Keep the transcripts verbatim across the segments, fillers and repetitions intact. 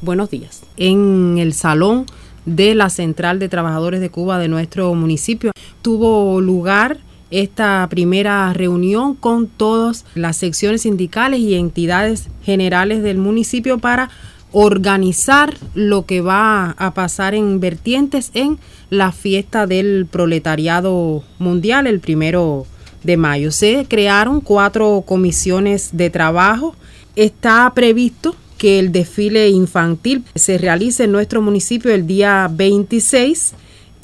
Buenos días. En el salón de la Central de Trabajadores de Cuba de nuestro municipio tuvo lugar esta primera reunión con todas las secciones sindicales y entidades generales del municipio para organizar lo que va a pasar en vertientes en la fiesta del proletariado mundial el primero de mayo. Se crearon cuatro comisiones de trabajo. Está previsto que el desfile infantil se realice en nuestro municipio el día veintiséis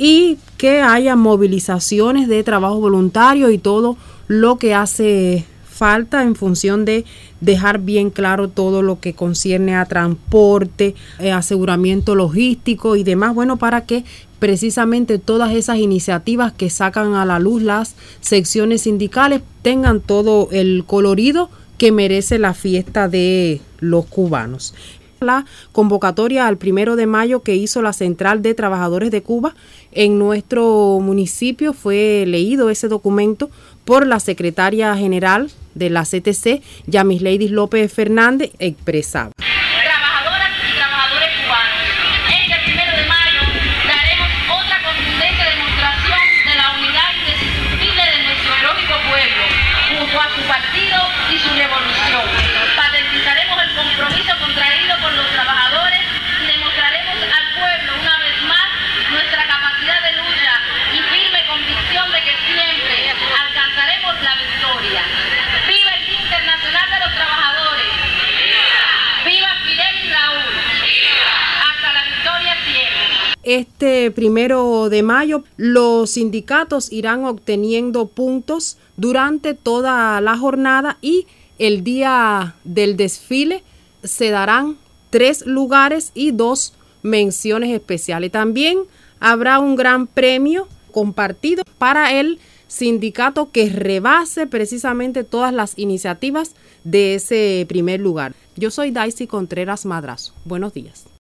y que haya movilizaciones de trabajo voluntario y todo lo que hace falta en función de dejar bien claro todo lo que concierne a transporte, eh, aseguramiento logístico y demás, bueno, para que precisamente todas esas iniciativas que sacan a la luz las secciones sindicales tengan todo el colorido que merece la fiesta de los cubanos. La convocatoria al primero de mayo que hizo la Central de Trabajadores de Cuba en nuestro municipio fue leído ese documento por la secretaria general de la C T C, Yamisleidis López Fernández, expresaba. Trabajadoras y trabajadores cubanos, este primero de mayo daremos otra contundente demostración de la unidad indiscutible de nuestro heroico pueblo, junto a su partido y su revolución. Patentizaremos el compromiso contraído por los trabajadores y demostraremos al pueblo una vez más nuestra capacidad de lucha y firme convicción de que siempre alcanzaremos la victoria. ¡Viva el Día Internacional de los Trabajadores! ¡Viva! ¡Viva Fidel y Raúl! ¡Viva! ¡Hasta la victoria siempre! Este primero de mayo los sindicatos irán obteniendo puntos durante toda la jornada y el día del desfile se darán tres lugares y dos menciones especiales. También habrá un gran premio compartido para el sindicato que rebase precisamente todas las iniciativas de ese primer lugar. Yo soy Daisy Contreras Madrazo. Buenos días.